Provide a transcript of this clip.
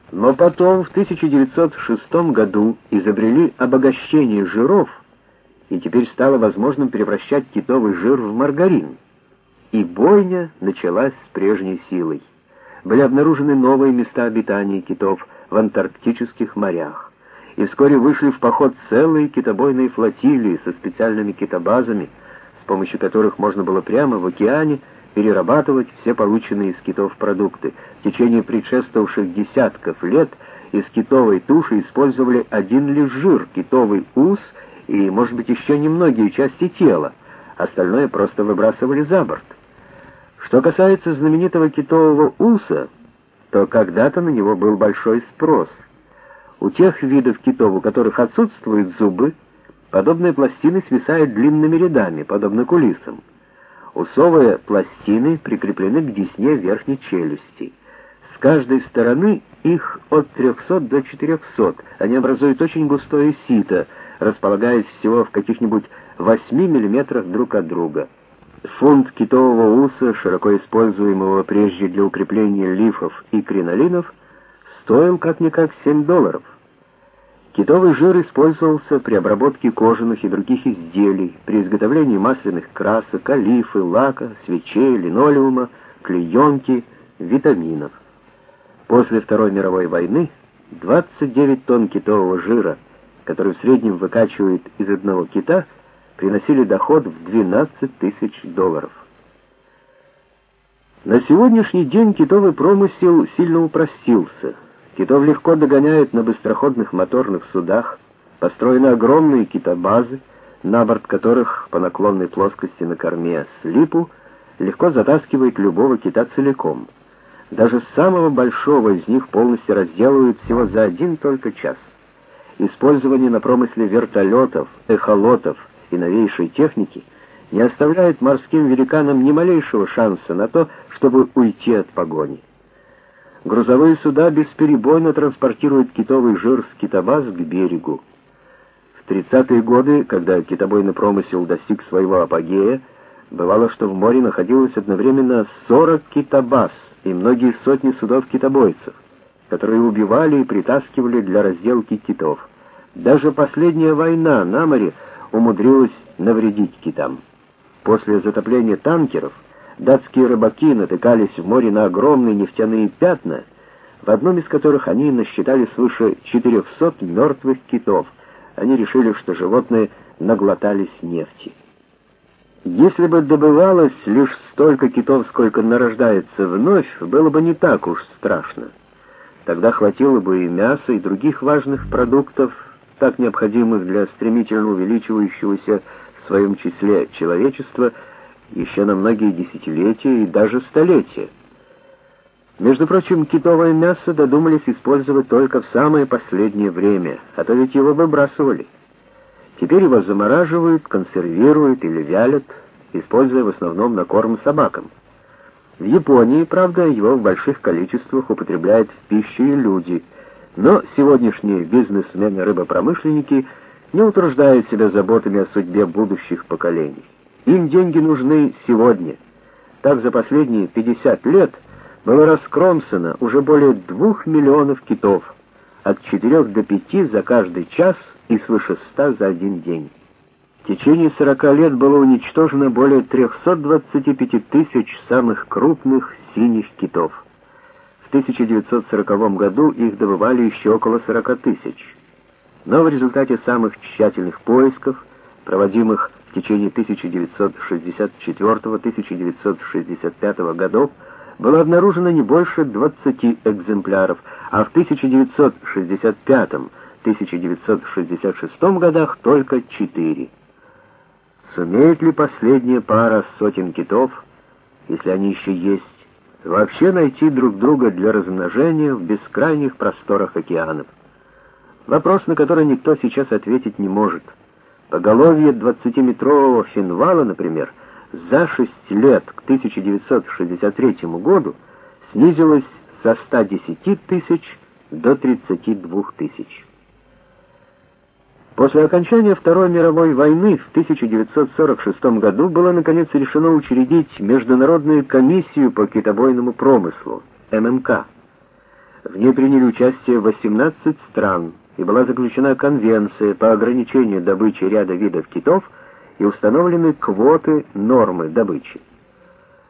Но потом, в 1906 году, изобрели обогащение жиров, и теперь стало возможным превращать китовый жир в маргарин. И бойня началась с прежней силой. Были обнаружены новые места обитания китов в антарктических морях, и вскоре вышли в поход целые китобойные флотилии со специальными китобазами, с помощью которых можно было прямо в океане перерабатывать все полученные из китов продукты. В течение предшествовавших десятков лет из китовой туши использовали один лишь жир, китовый ус и, может быть, еще немногие части тела, остальное просто выбрасывали за борт. Что касается знаменитого китового уса, то когда-то на него был большой спрос. У тех видов китов, у которых отсутствуют зубы, подобные пластины свисают длинными рядами, подобно кулисам. Усовые пластины прикреплены к десне верхней челюсти. С каждой стороны их от 300 до 400. Они образуют очень густое сито, располагаясь всего в каких-нибудь 8 миллиметрах друг от друга. Фунт китового уса, широко используемого прежде для укрепления лифов и кринолинов, стоил как-никак $7. Китовый жир использовался при обработке кожаных и других изделий, при изготовлении масляных красок, олифы, лака, свечей, линолеума, клеенки, витаминов. После Второй мировой войны 29 тонн китового жира, который в среднем выкачивают из одного кита, приносили доход в $12 тысяч. На сегодняшний день китовый промысел сильно упростился. Китов легко догоняют на быстроходных моторных судах, построены огромные китобазы, на борт которых по наклонной плоскости на корме слипу легко затаскивает любого кита целиком. Даже самого большого из них полностью разделывают всего за один только час. Использование на промысле вертолетов, эхолотов и новейшей техники не оставляет морским великанам ни малейшего шанса на то, чтобы уйти от погони. Грузовые суда бесперебойно транспортируют китовый жир с китобаз к берегу. В 30-е годы, когда китобойный промысел достиг своего апогея, бывало, что в море находилось одновременно 40 китобаз и многие сотни судов-китобойцев, которые убивали и притаскивали для разделки китов. Даже последняя война на море умудрилась навредить китам. После затопления танкеров датские рыбаки натыкались в море на огромные нефтяные пятна, в одном из которых они насчитали свыше 400 мертвых китов. Они решили, что животные наглотались нефти. Если бы добывалось лишь столько китов, сколько нарождается вновь, было бы не так уж страшно. Тогда хватило бы и мяса, и других важных продуктов, так необходимых для стремительно увеличивающегося в своем числе человечества, еще на многие десятилетия и даже столетия. Между прочим, китовое мясо додумались использовать только в самое последнее время, а то ведь его выбрасывали. Теперь его замораживают, консервируют или вялят, используя в основном на корм собакам. В Японии, правда, его в больших количествах употребляют в пищу и люди, но сегодняшние бизнесмены-рыбопромышленники не утруждают себя заботами о судьбе будущих поколений. Им деньги нужны сегодня. Так за последние 50 лет было раскромсано уже более 2 миллионов китов, от 4 до 5 за каждый час и свыше 100 за один день. В течение 40 лет было уничтожено более 325 тысяч самых крупных синих китов. В 1940 году их добывали еще около 40 тысяч. Но в результате самых тщательных поисков, проводимых в течение 1964-1965 годов, было обнаружено не больше 20 экземпляров, а в 1965-1966 годах только 4. Сумеет ли последняя пара сотен китов, если они еще есть, вообще найти друг друга для размножения в бескрайних просторах океанов? Вопрос, на который никто сейчас ответить не может. Поголовье 20-метрового финвала, например, за 6 лет к 1963 году снизилось со 110 тысяч до 32 тысяч. После окончания Второй мировой войны в 1946 году было наконец решено учредить Международную комиссию по китобойному промыслу, ММК. В ней приняли участие 18 стран, и была заключена конвенция по ограничению добычи ряда видов китов и установлены квоты нормы добычи.